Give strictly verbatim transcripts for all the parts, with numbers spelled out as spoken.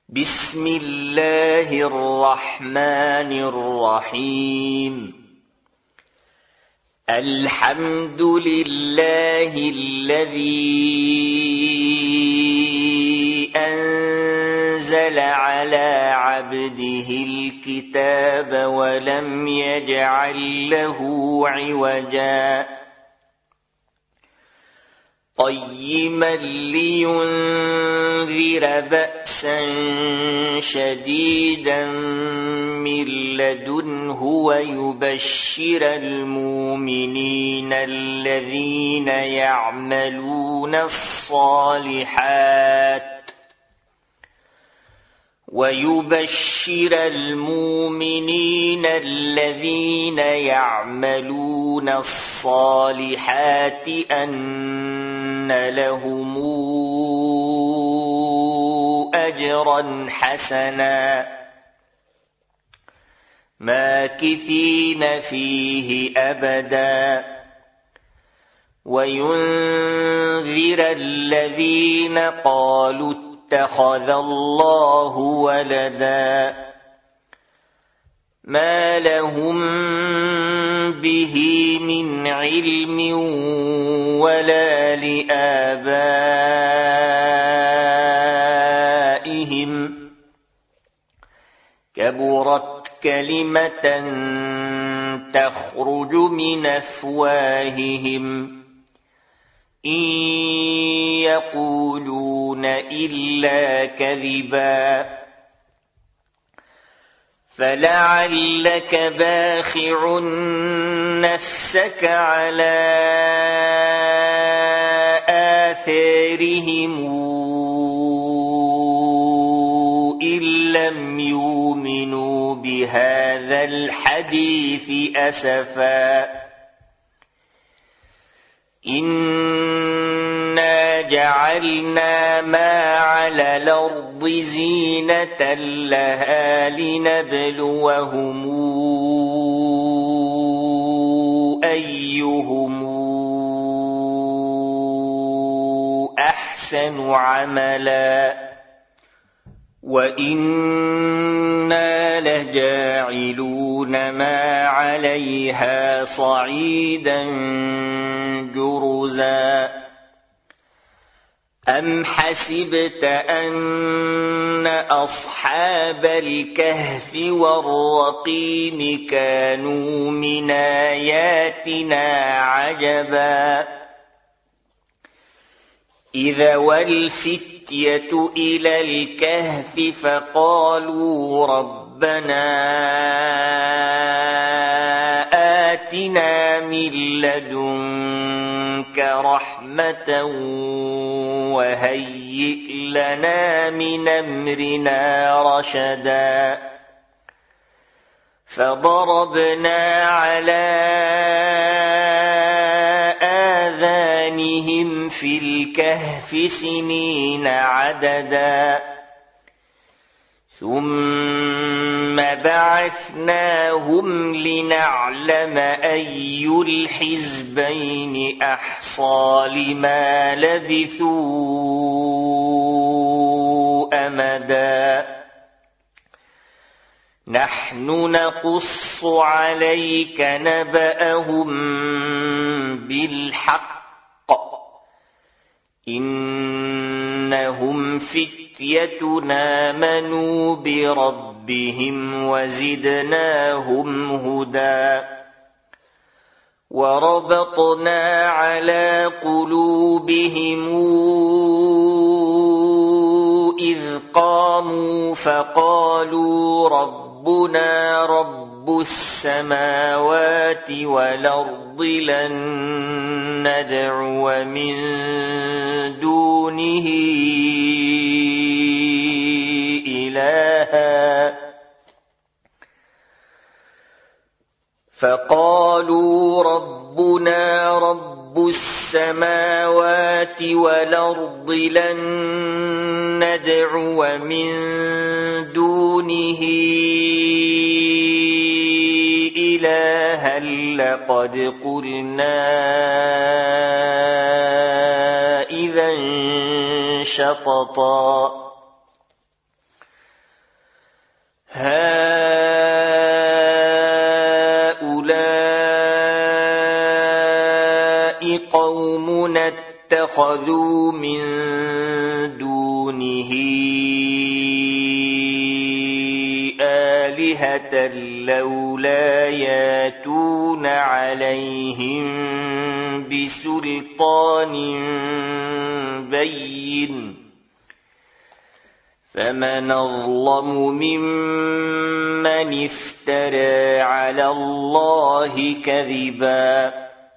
بسم الله الرحمن الرحيم. الحمد لله الذي أنزل على عبده الكتاب ولم يجعل له عوجا قيما لينذر بأسا شديدا من لدنه ويبشر المؤمنين الذين يعملون الصالحات ويبشر المؤمنين الذين يعملون الصالحات أن لهم أجرا حسنا ماكثين فيه أبدا وينذر الذين قالوا اتخذ الله ولدا ما لهم به من علم ولا لآبائهم كبرت كلمة تخرج من أفواههم إن يقولون إلا كذبا فلعلك باخع نفسك على آثارهم إن لم يؤمنوا بهذا الحديث أسفا إنا جعلنا ما على الأرض زينة لها لنبلوهم أيهم أحسن عملا وإنا لجاعلون ما عليها صعيدا جرزا أم حسبت أن أصحاب الكهف والرقيم كانوا من آياتنا عجبا إذا والفتية إلى الكهف فقالوا ربنا آتنا من لدنك رحمة وهيئ لنا من أمرنا رشدا فضربنا على آذانهم في الكهف سنين عددا ثم بعثناهم لنعلم أي الحزبين أحصى لما لبثوا أمدا نحن نقص عليك نبأهم بالحق إنهم فتية آمنوا بربهم وزدناهم هدى وربطنا على قلوبهم إذ قاموا فقالوا ربنا رب السماوات والأرض لن ندعو من دونه إلها فقالوا ربنا رب السماوات والأرض لن ندعو من دونه إلها لقد قلنا إذا شططا هؤلاء قومنا اتخذوا من دونه آلهة لولا ياتون عليهم بسلطان بين فمن أظلم ممن افترى على الله كذبا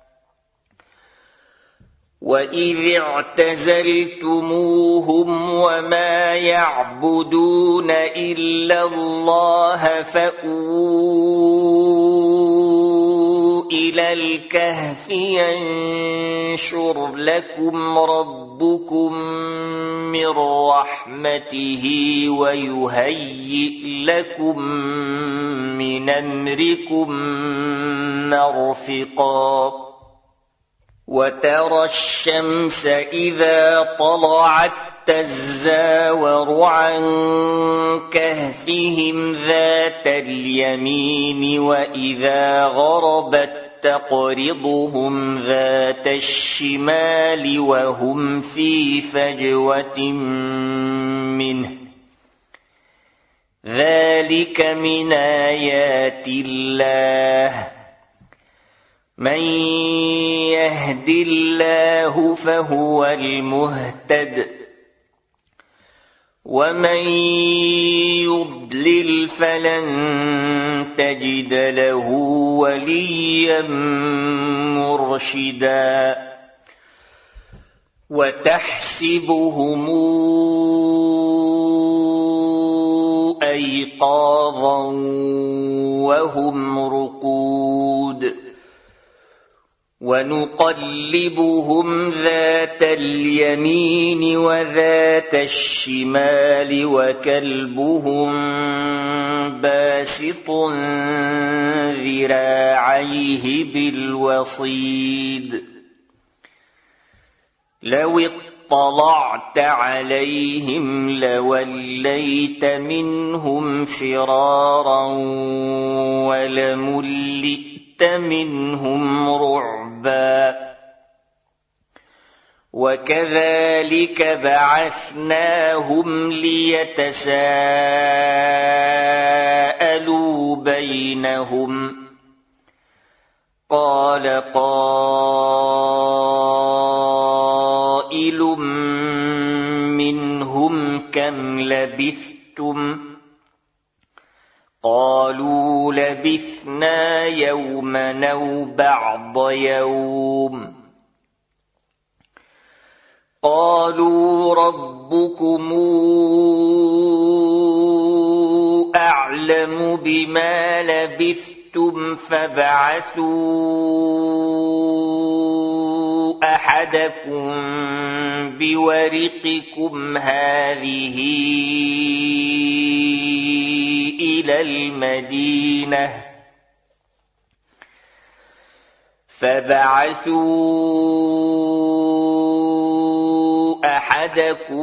وإذ اعتزلتموهم وما يعبدون إلا الله فأووا إلى الكهف ينشر لكم ربكم من رحمته ويهيئ لكم من أمركم مرفقا وترى الشمس إذا طلعت تزاور عن كهفهم ذات اليمين وإذا غربت تقرضهم ذات الشمال وهم في فجوة منه ذلك من آيات الله من يهد الله فهو المهتد ومن يضلل فلن تجد له وليا مرشدا وتحسبهم أيقاظا وهم رقود ونقلبهم ذات اليمين وذات الشمال وكلبهم باسط ذراعيه بالوصيد لو اطلعت عليهم لوليت منهم فرارا ولملئت منهم رعبا وكذلك بعثناهم ليتساءلوا بينهم قال قائل منهم كم لبثتم قالوا لبثنا يوما أو بعض يوم قالوا ربكم أعلم بما لبثتم فابعثوا أحدكم بورقكم هذه إلى المدينة فبعثوا أحدكم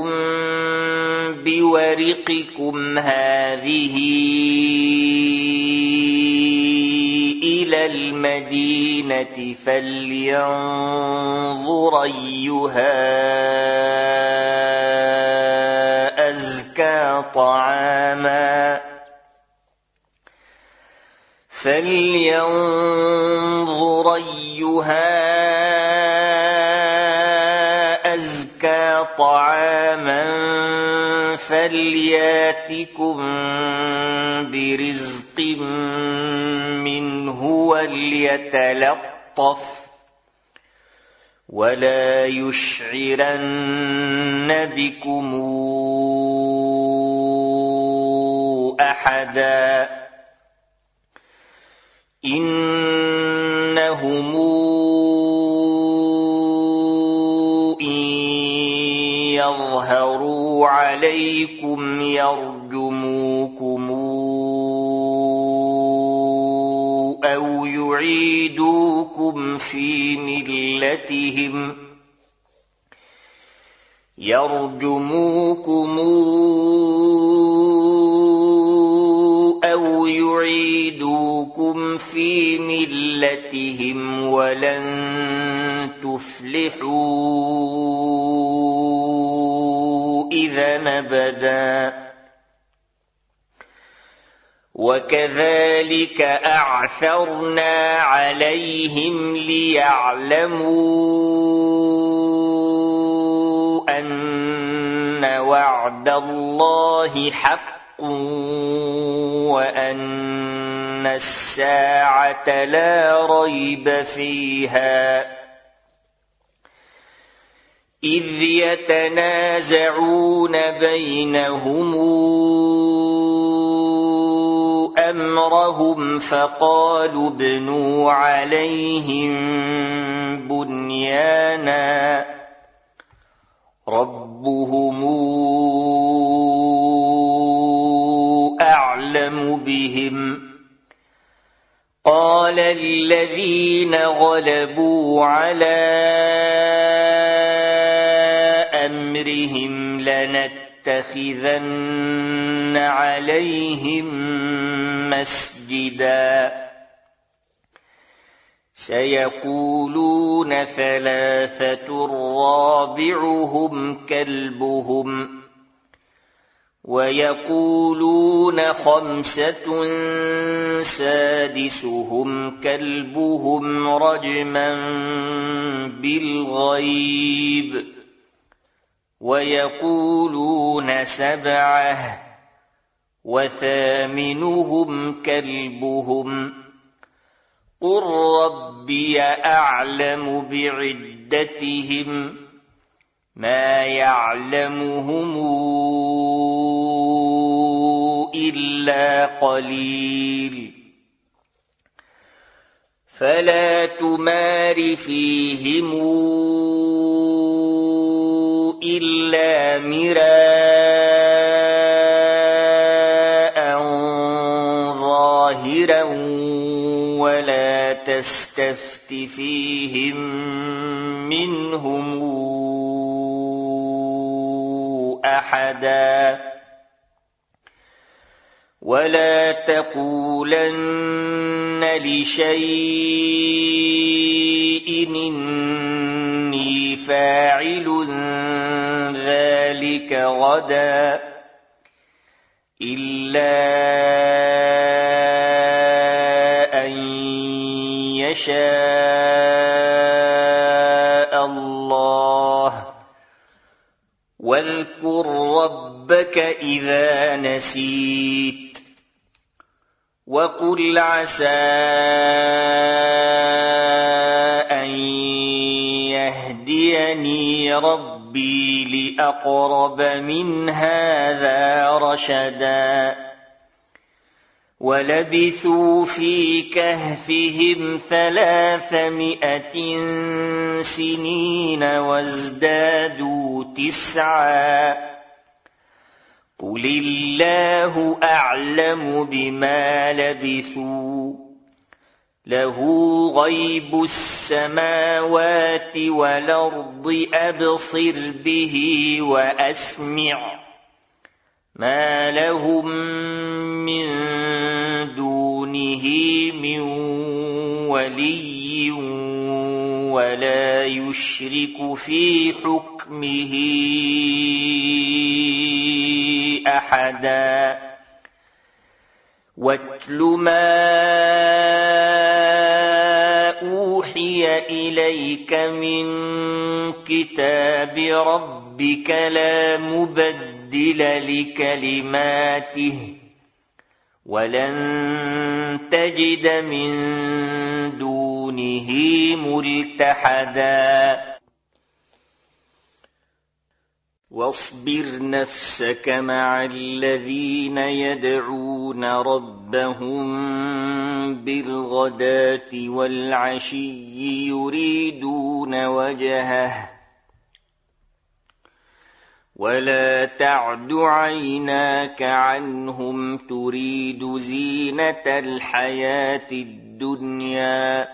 بورقكم هذه إلى المدينة فلينظر أيها أزكى طعاما فلينظر أيها أزكى طعاما فلياتكم برزق منه وليتلطف ولا يشعرن بكم أحدا إنهم إن يظهروا عليكم يرجموكم أو يعيدوكم في ملتهم يرجموكم ملتهم ولن تفلحوا إذا أبدا. وكذلك أعثرنا عليهم ليعلموا أن وعد الله حق وأن الساعة لا ريب فيها إذ يتنازعون بينهم أمرهم فقالوا ابنوا عليهم بنيانا ربهم أعلم بهم. قال الذين غلبوا على أمرهم لنتخذن عليهم مسجدا سيقولون ثلاثة رابعهم كلبهم ويقولون خمسة سادسهم كلبهم رجما بالغيب ويقولون سبعة وثامنهم كلبهم قل ربي أعلم بعدتهم ما يعلمهم إلا قليل فلا تمار فيهم إلا مراء ظاهرا ولا تستفت فيهم منهم أحدا ولا تقولن لشيء إني فاعل ذلك غدا إلا أن يشاء الله واذكر ربك إذا نسيت وقل عسى أن يهديني ربي لأقرب من هذا رشدا ولبثوا في كهفهم ثلاثمائة سنين وازدادوا تسعا قل الله أعلم بما لبثوا له غيب السماوات والأرض أبصر به وأسمع ما لهم من دونه من ولي ولا يشرك في حكمه أحدا واتل ما أوحي إليك من كتاب ربك لا مبدل لكلماته ولن تجد من دونه ملتحدا واصبر نفسك مع الذين يدعون ربهم بالغداة والعشي يريدون وجهه ولا تعد عيناك عنهم تريد زينة الحياة الدنيا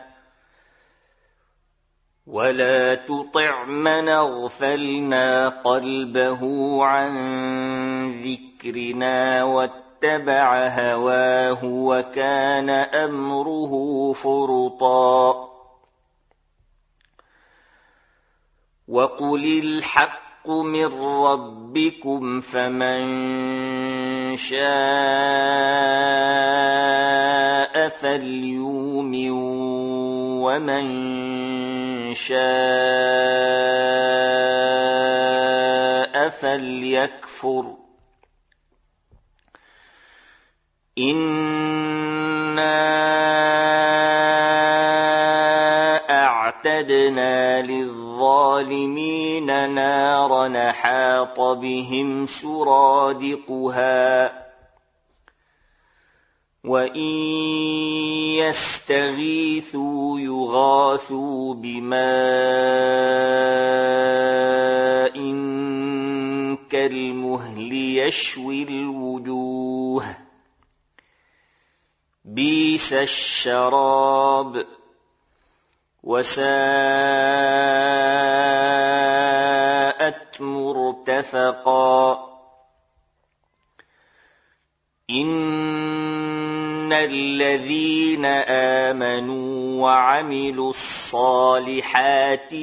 ولا تطع من أغفلنا قلبه عن ذكرنا واتبع واتبع هواه وكان أمره فرطا وقل الحق من ربكم فمن شاء فليؤمن ومن شاء فليكفر إنا أعتدنا للظالمين نارا أحاط بهم سرادقها وإن يستغيثوا يغاثوا بماء كالمهل يشوي الوجوه بئس الشراب وساءت مرتفقا إن الذين آمنوا وعملوا الصالحات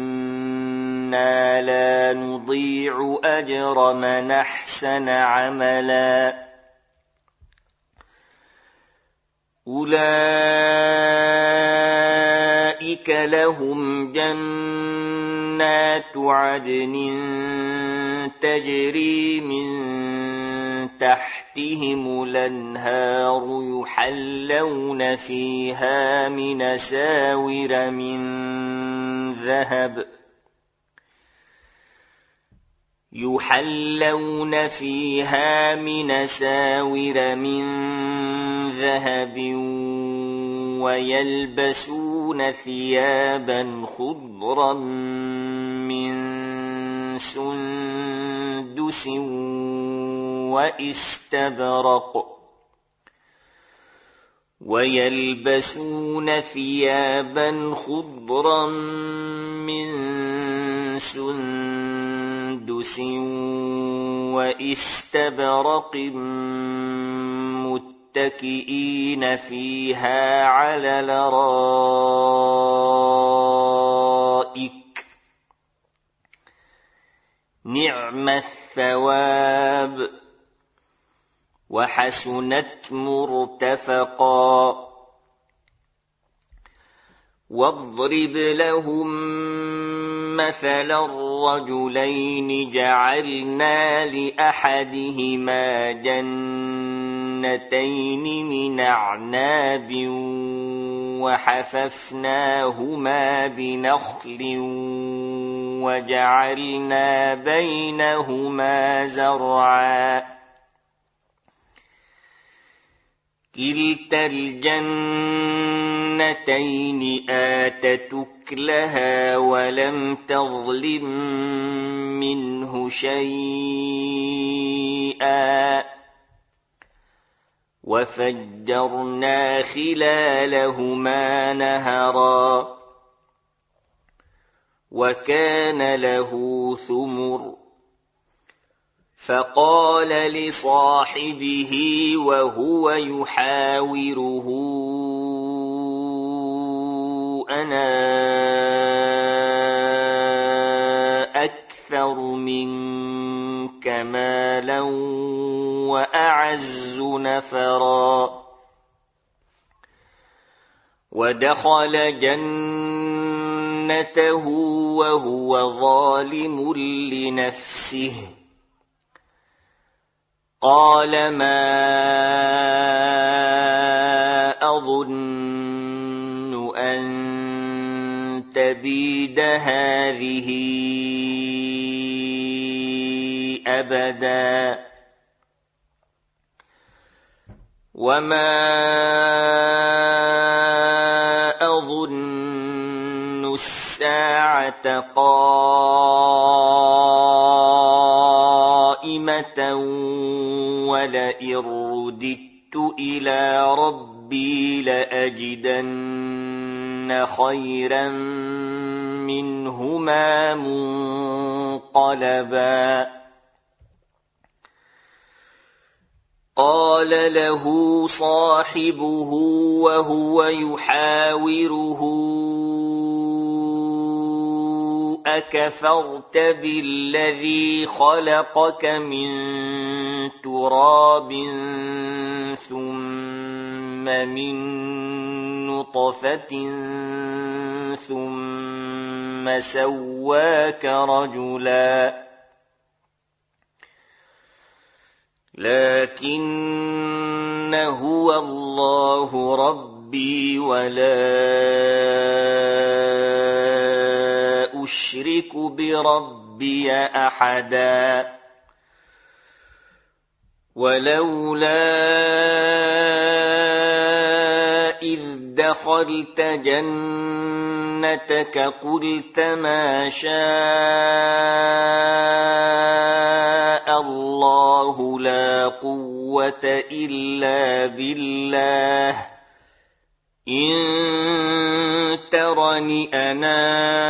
إنا لا نضيع أجر من أحسن عملا أولئك لهم جنات عدن تجري من تحتهم الأنهار يحلون فيها من أساور من ذهب يحلون فيها من أساور من ذهب ويلبسون ثيابا خضرا من سندس واستبرق ويلبسون ثيابا خضرا من سندس واستبرق متكئين فيها على الأرائك نعم الثواب وحسنت مرتفقا واضرب لهم مثلا الرجلين جعلنا لأحدهما جنتين من أعناب وحففناهما بنخل وجعلنا بينهما زرعا كلتا الجنتين آتت أكلها ولم تظلم منه شيئا وفجرنا خلالهما نهرا وكان له ثمر فقال لصاحبه وهو يحاوره أنا أكثر منك مالا وأعز نفرا ودخل جنته وهو ظالم لنفسه قال ما أظن أن تبيد هذه أبدا وما أظن الساعة قائمة ولئن رددت إلى ربي لأجدن خيرا منهما منقلبا قال قال له صاحبه وهو يحاوره أكفرت بالذي خلقك من تراب ثم من نطفة ثم سواك رجلا لكن هو الله ربي ولا أشرك بربي أحدا ولولا إذ دخلت جنتك قلت ما شاء الله لا قوة إلا بالله إن ترني أنا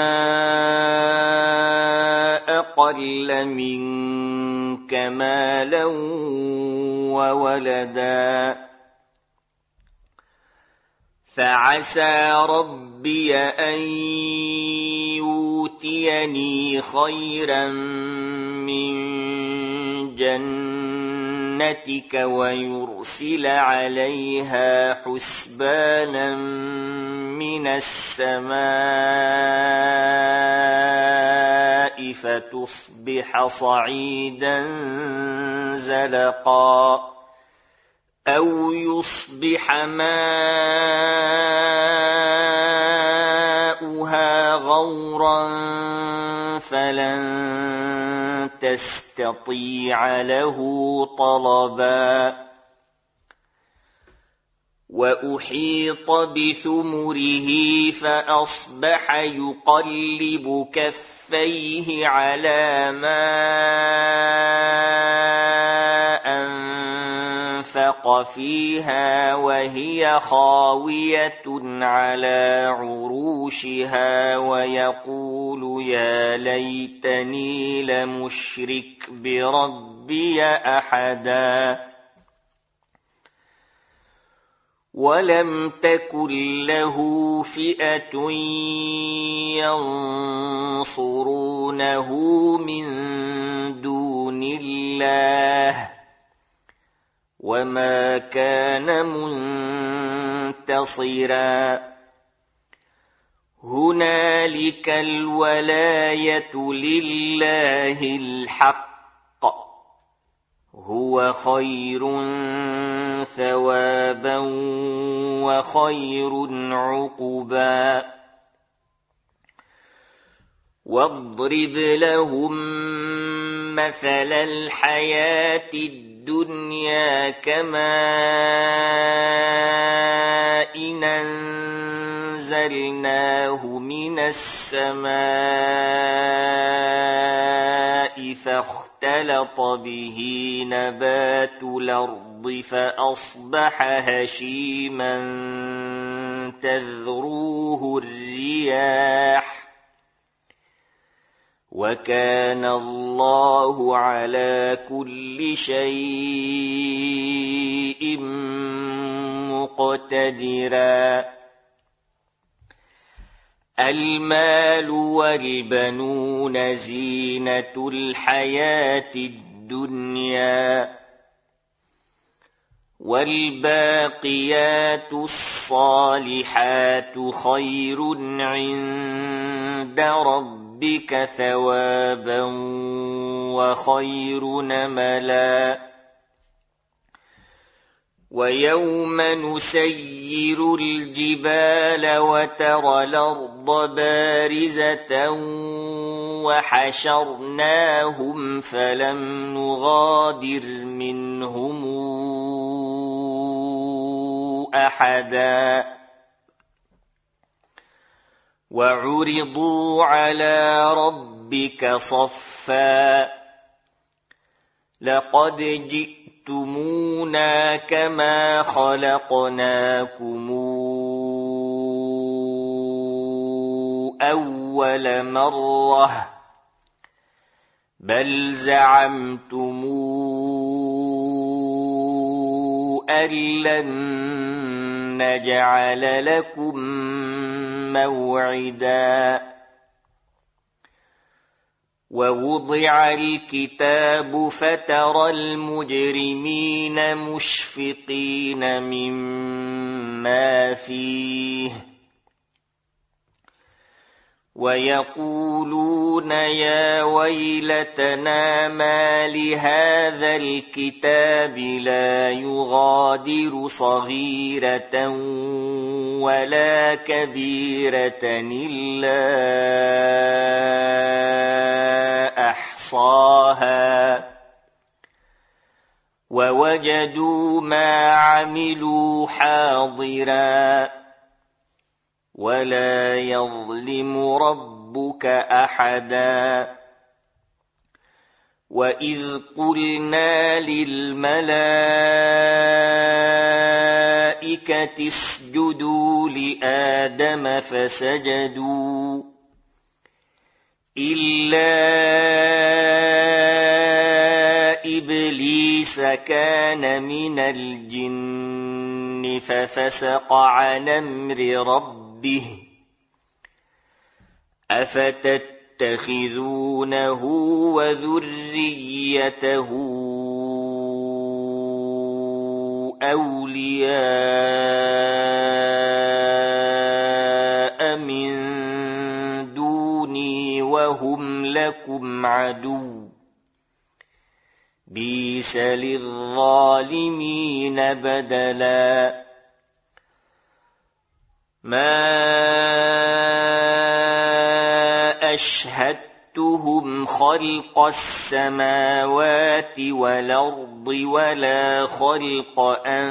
أقل منك مالا وولدا فعسى ربي أن يؤتيني خيرا من جنتك ويرسل عليها حسبانا من السماء فتصبح صعيدا زلقا أو يصبح ماؤها غورا فلن تستطيع له طلبا وأحيط بثمره فأصبح يقلب كفيه على ما أنفق فيها وهي خاوية على عروشها ويقول يا ليتني لمشرك بربي أحدا ولم تكن له فئة ينصرونه من دون الله وما كان منتصرا هنالك الولاية لله الحق هو خير ثوابا وخير عقبا واضرب لهم مثل الحياة الدنيا كماء إن أنزلناه من السماء فاختلط به نبات الأرض فأصبح هشيما تذروه الرياح وكان الله على كل شيء مقتدرا المال والبنون زينة الحياة الدنيا والباقيات الصالحات خير عند ربك ثوابا وخير نملا ويوم نسير الجبال وترى الأرض بارزة وحشرناهم فلم نغادر منهم أحدا وعرضوا على ربك صفا لقد جئتمونا كما خلقناكم أول مرة بل زعمتم كأن لن نجعل لكم موعدا ووضع الكتاب فترى المجرمين مشفقين مما فيه ويقولون يا ويلتنا ما لهذا الكتاب لا يغادر صغيرة ولا كبيرة إلا أحصاها ووجدوا ما عملوا حاضرا ولا يظلم ربك أحدا وإذ قلنا للملائكة اسجدوا لآدم فسجدوا إلا إبليس كان من الجن ففسق عن أمر ربه به أفتتخذونه وذريته أولياء من دوني وهم لكم عدو بئس للظالمين بدلا ما أشهدتهم خلق السماوات والأرض ولا خلق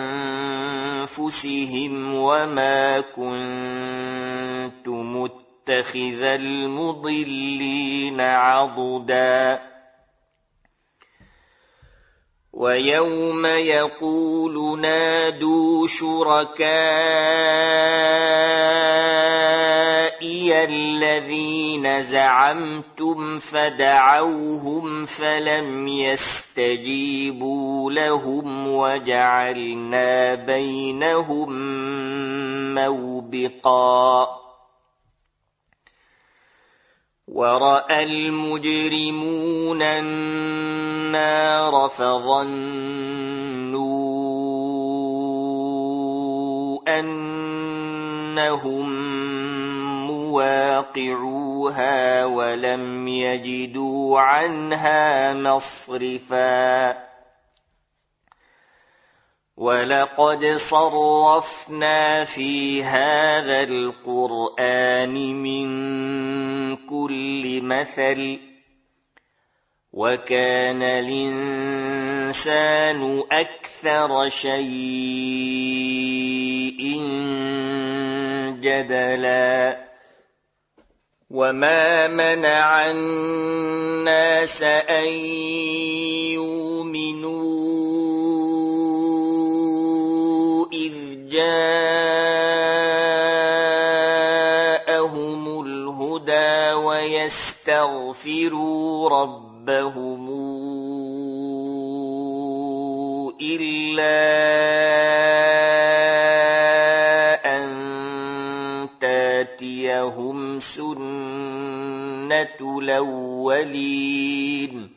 أنفسهم وما كنت متخذ المضلين عضدا ويوم يقول نادوا شركائي الذين زعمتم فدعوهم فلم يستجيبوا لهم وجعلنا بينهم موبقا ورأى المجرمون النار فظنوا أنهم مواقعوها ولم يجدوا عنها مصرفا ولقد صرفنا في هذا القرآن من كل مثل وكان الإنسان أكثر شيء جدلا وما منع الناس أن يؤمنوا إذ جاءهم الهدى ويستغفروا ربهم إلا أن تاتيهم سنة الأولين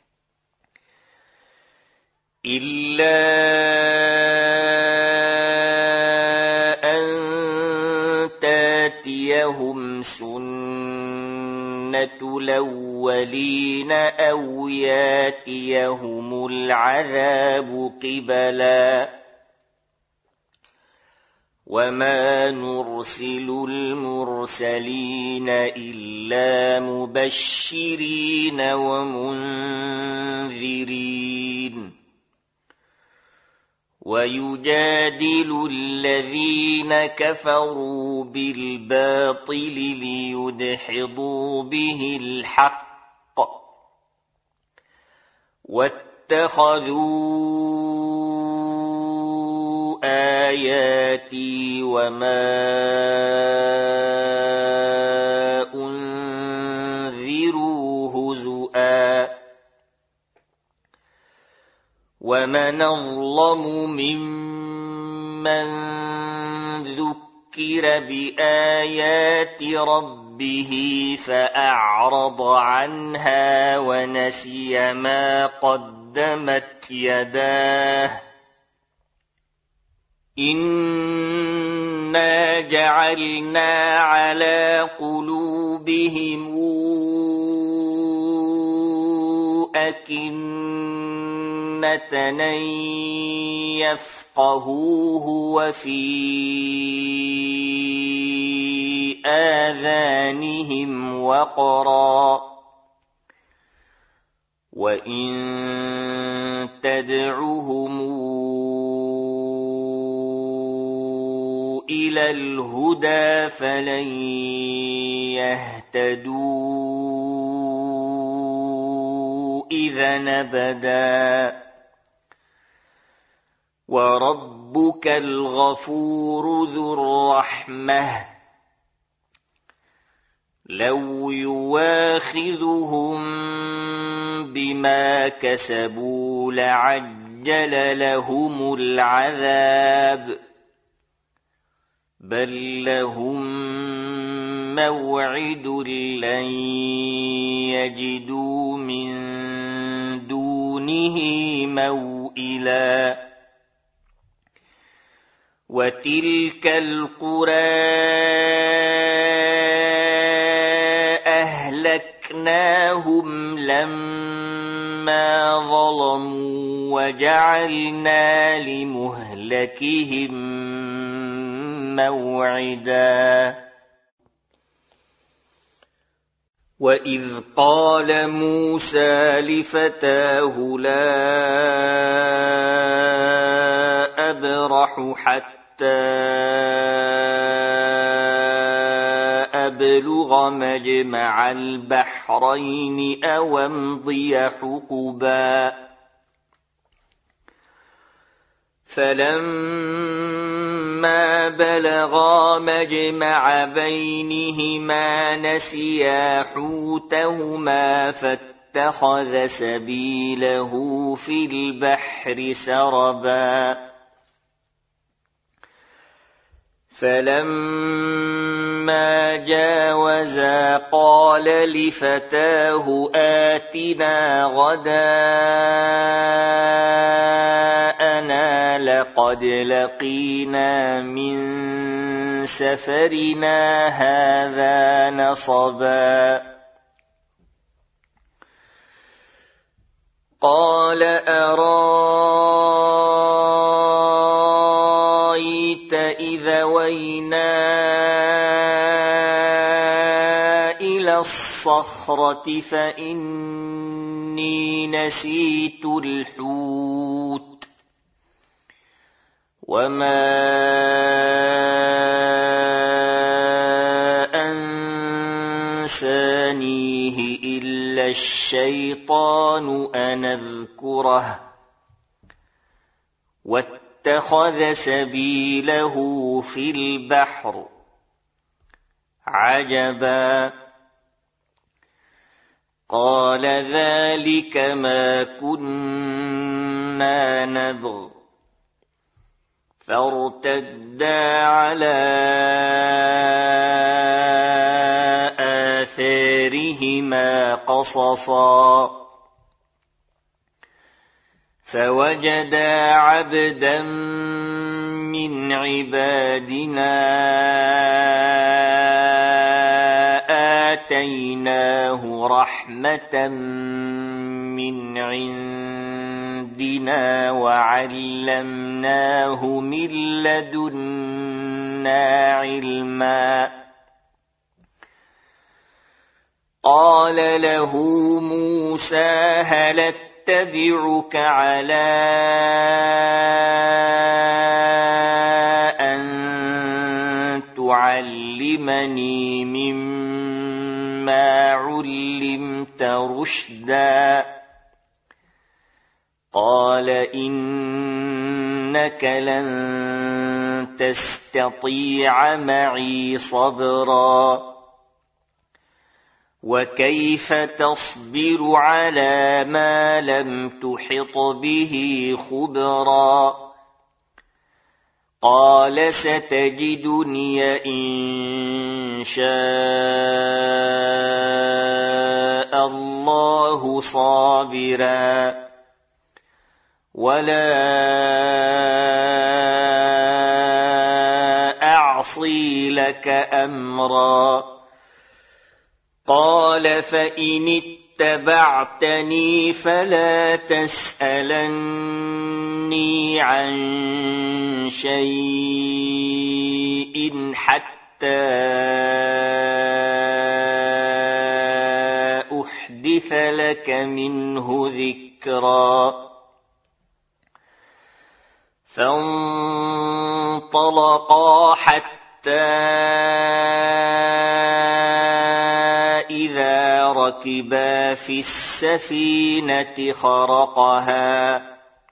إلا أن تاتيهم سنة الأولين أو ياتيهم العذاب قبلا وما نرسل المرسلين إلا مبشرين ومنذرين ويجادل الذين كفروا بالباطل ليدحضوا به الحق واتخذوا آياتي وما أنذروا هزؤا ومن أظلم ممن من ذكر بآيات ربه فأعرض عنها ونسي ما قدمت يداه إنا جعلنا على قلوبهم أكنة أن يفقهوه وفي آذانهم وقرا وإن تدعهم إلى الهدى فلن يهتدوا إذا أبدا وربك الغفور ذو الرحمة لو يواخذهم بما كسبوا لعجل لهم العذاب بل لهم موعد لن يجدوا من دونه موئلا وتلك القرى أهلكناهم لما ظلموا وجعلنا لمهلكهم موعدا وإذ قال موسى لفتاه لا أبرح حتى أبلغ مجمع البحرين أو أمضي حقبا فلما بلغا مجمع بينهما نسيا حوتهما فاتخذ سبيله في البحر سربا فلما جاوزا قال لفتاه آتنا غداءنا لقد لقينا من سفرنا هذا نصبا قال أرأيت إذا وينا إلى الصخرة فإني نسيت الحوت وما أنسانيه إلا الشيطان أن أذكره واتخذ سبيله في البحر عجبا قال ذلك ما كنا نبغ فارتدا على آثارهما قصصا فوجدا عبدا من عبادنا آتيناه رحمة من عندنا وعلمناه من لدنا علما قال له موسى هل أتبعك على أن تعلمني مما علمت رشدا قال إنك لن تستطيع معي صبرا وكيف تصبر على ما لم تحط به خبرا قال ستجدني إن شاء الله صابرا ولا أعصي لك أمرا قال فإن اتبعتني فلا تسألني عن شيء حتى أحدث لك منه ذكرا فانطلقا حتى إذا ركبا في السفينة خرقها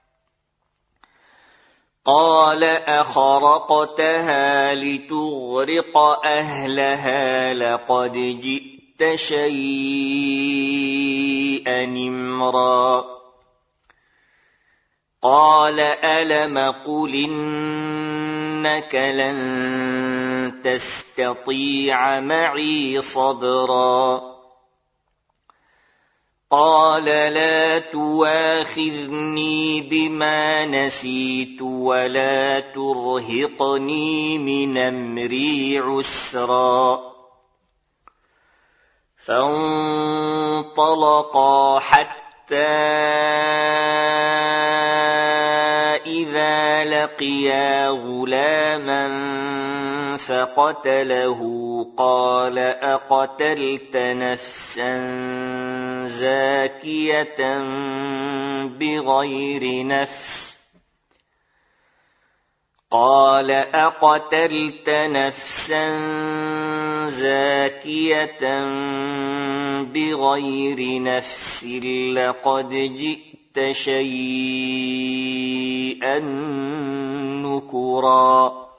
قال أخرقتها لتغرق أهلها لقد جئت شيئا إمرا قال ألم قل إنك لن تستطيع معي صبرا قال لا تواخذني بما نسيت ولا ترهقني من أمري عسرا فانطلقا حتى إذا لقيا غلاما فقتله قال أقتلت نفسا زاكية بغير نفس قال أقتلت نفسا زاكية بغير نفس لقد جئت شيئا نكرا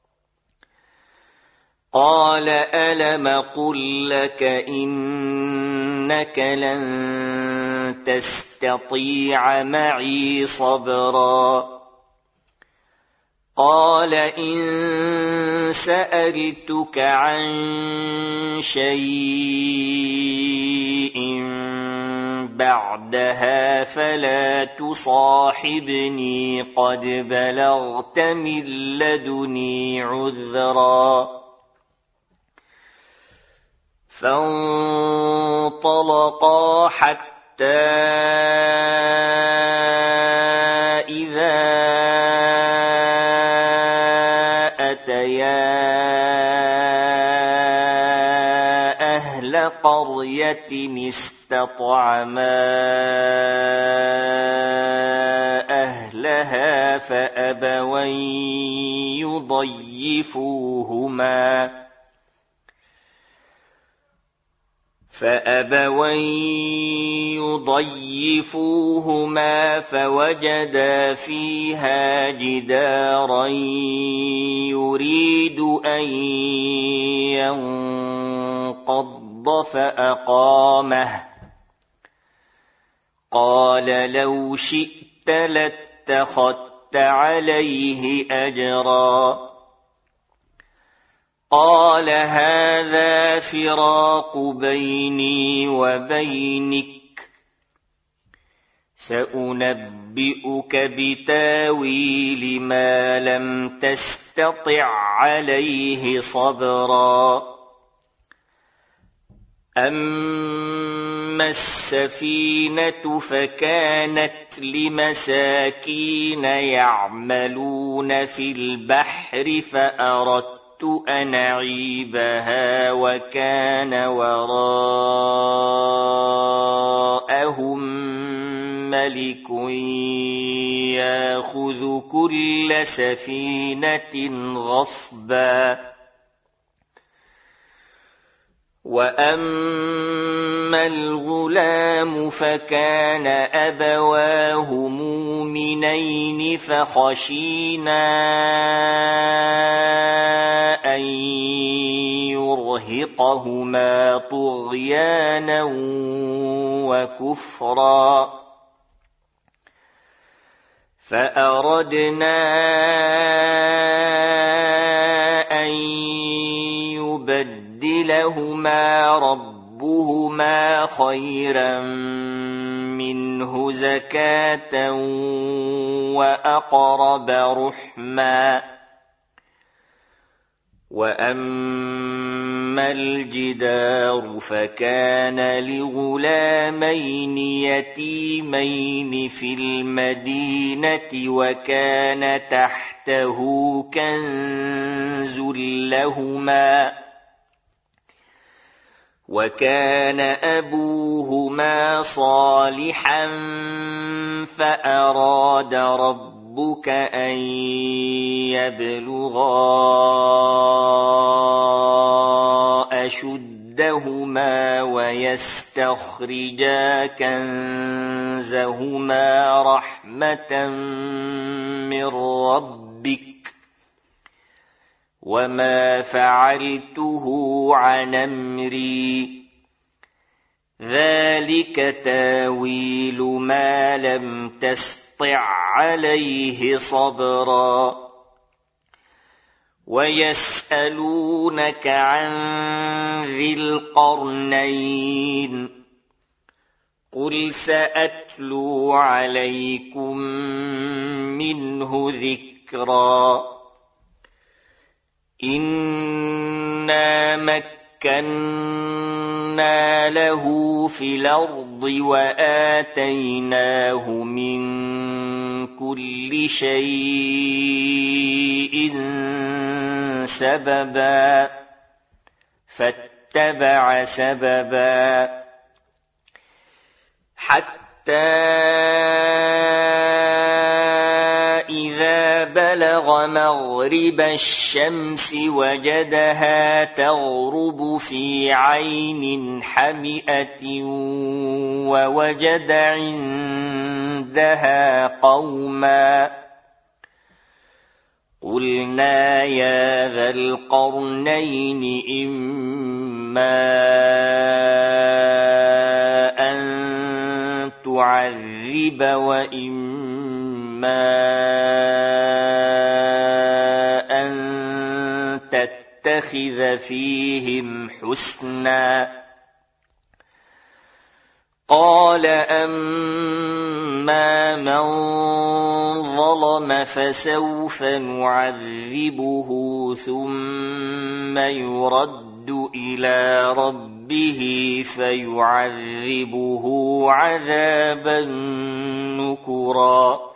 قال ألم قل لك إنك لن تستطيع معي صبرا قال إن سألتك عن شيء بعدها فلا تصاحبني قد بلغت من لدني عذرا فانطلقا حتى إذا أتيا أهل قرية استطعما أهلها فأبوا يضيفوهما فأبوا يضيفوهما فوجدا فيها جدارا يريد أن ينقض فأقامه قال لو شئت لاتخذت عليه أجرا قال هذا فراق بيني وبينك سأنبئك بتاويل ما لم تستطع عليه صبرا أما السفينة فكانت لمساكين يعملون في البحر فأردت أن أعيبها وكان وراءهم ملك يأخذ كل سفينة غصبا وأما الغلام فكان أبواه مؤمنين فخشينا أن يرهقهما طغيانا وكفرا فأردنا ليبدلهما ربهما خيرا منه زكاة وأقرب رحما. وأما الجدار فكان لغلامين يتيمين في المدينة وكان تحته كنز لهما وكان أبوهما صالحا فأراد ربك أن يبلغا أشدهما ويستخرجا كنزهما رحمة من ربك وما فعلته عن أمري ذلك تاويل ما لم تستطع عليه صبرا. ويسألونك عن ذي القرنين قل سأتلو عليكم منه ذكرا. إنا مكنا له في الأرض وآتيناه من كل شيء سببا فاتبع سببا حتى إذا بلغ مغرب الشمس وجدها تغرب في عين حمئة ووجد عندها قوما قلنا يا ذا القرنين إما أن تعذب وإما أن تتخذ فيهم حسنا. قال أما من ظلم فسوف نعذبه ثم يرد إلى ربه فيعذبه عذابا نكرا.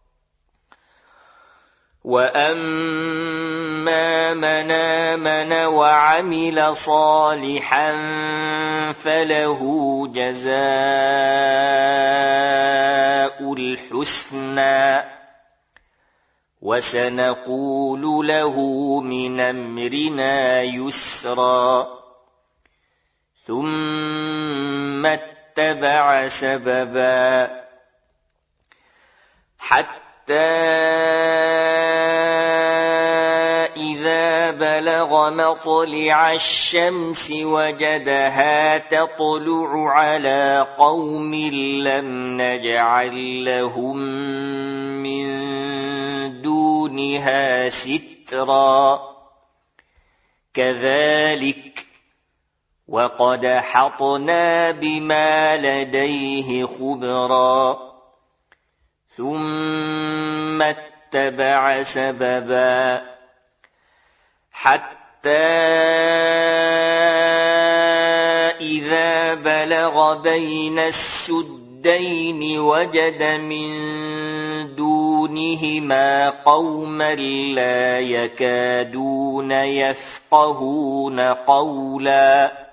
وأما من آمن وعمل صالحا فله جزاء الحسنى وسنقول له من أمرنا يسرا. ثم اتبع سببا حتى إذا بلغ مطلع الشمس وجدها تطلع على قوم لم نجعل لهم من دونها سترا كذلك وقد أحطنا بما لديه خبرا. ثم اتبع سببا حتى إذا بلغ بين السدين وجد من دونهما قوما لا يكادون يفقهون قولا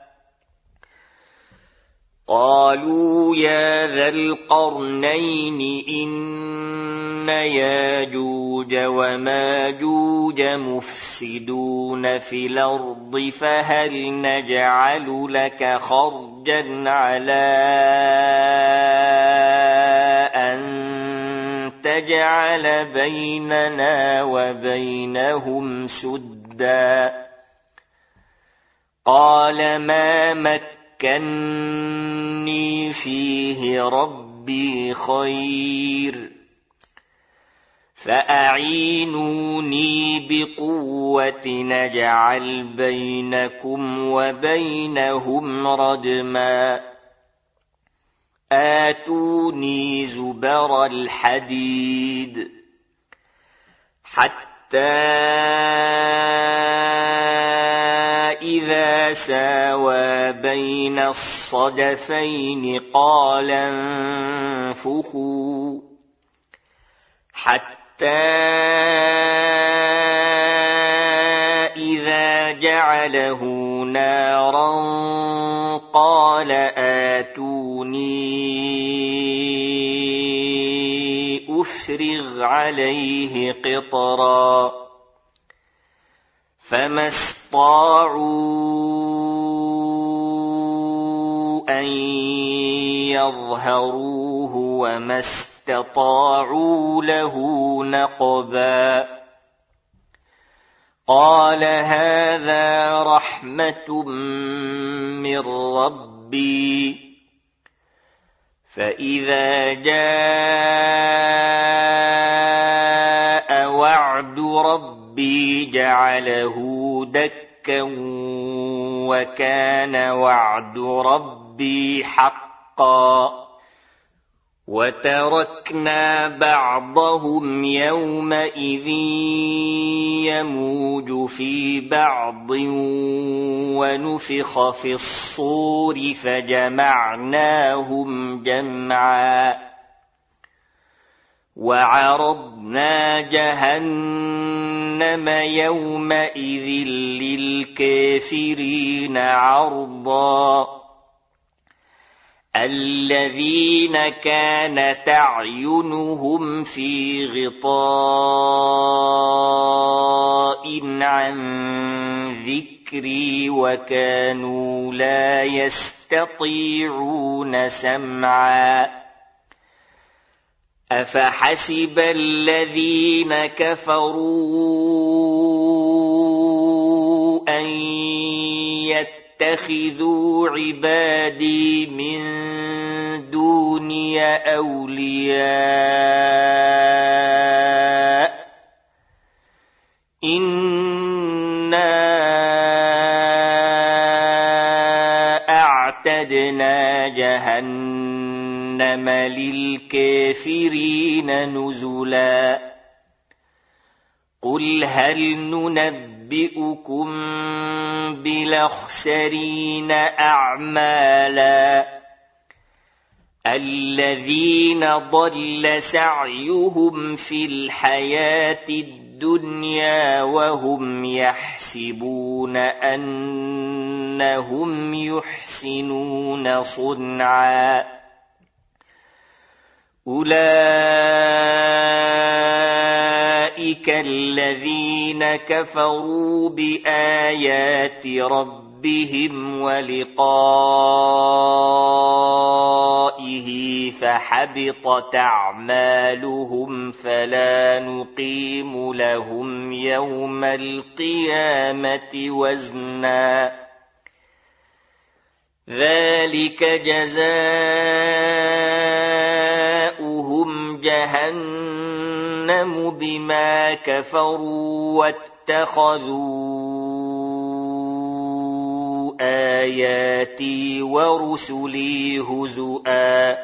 قالوا يا ذا القرنين إن ياجوج وماجوج مفسدون في الأرض فهل نجعل لك خرجا على أن تجعل بيننا وبينهم سدا. قال ما مكني فيه ربي خير فأعينوني بقوة نجعل بينكم وبينهم ردما آتوني زبر الحديد حتى إذا ساوى بين الصدفين قال انفخوا حتى إذا جعله نارا قال آتوني أفرغ عليه قطرا فما استطاعوا أن يظهروه وما استطاعوا له نقبا قال هذا رحمة من ربي فإذا جاء وعد ربي جعله دكا وكان وعد ربي حقا وتركنا بعضهم يومئذ يموج في بعض ونفخ في الصور فجمعناهم جمعا وعرضنا جهنم يومئذ للكافرين عرضا الذين كانت أعينهم في غطاء عن ذكري وكانوا لا يستطيعون سمعا أفحسب الذين كفروا أن يتقوا اتخذوا عبادي من دوني أولياء إنا أعتدنا جهنم للكافرين نزلا قل هل ننبئ أنبئكم بالأخسرين أعمالا الذين ضل سعيهم في الحياة الدنيا وهم يحسبون أنهم يحسنون صنعا أولئك الذين كفروا بآيات ربهم ولقائه فحبطت أعمالهم فلا نقيم لهم يوم القيامة وزنا ذلك جزاؤهم جهنم بما كفروا واتخذوا آياتي ورسلي هزؤا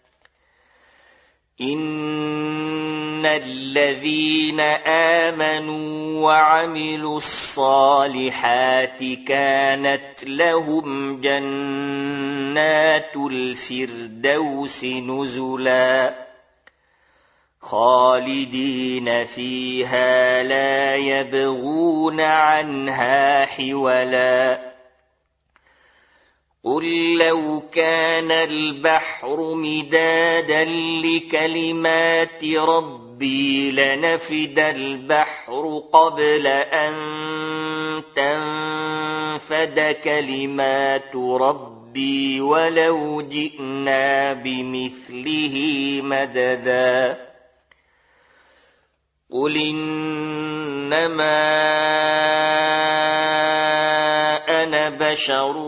إن الذين آمنوا وعملوا الصالحات كانت لهم جنات الفردوس نزلا خالدين فيها لا يبغون عنها حولا قل لو كان البحر مدادا لكلمات ربي لنفد البحر قبل أن تنفد كلمات ربي ولو جئنا بمثله مددا قل إنما أنا بشر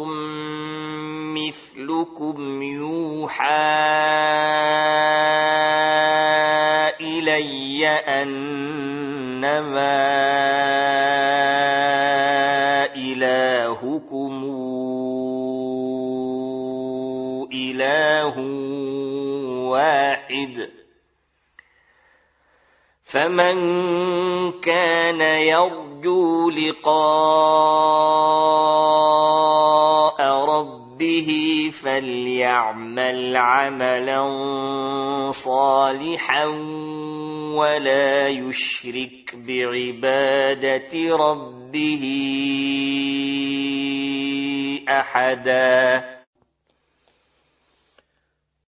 مثلكم يوحى إلي أنما إلهكم إله واحد فمن كان يرجو لقاء ربه فليعمل عملا صالحا ولا يشرك بعبادة ربه أحدا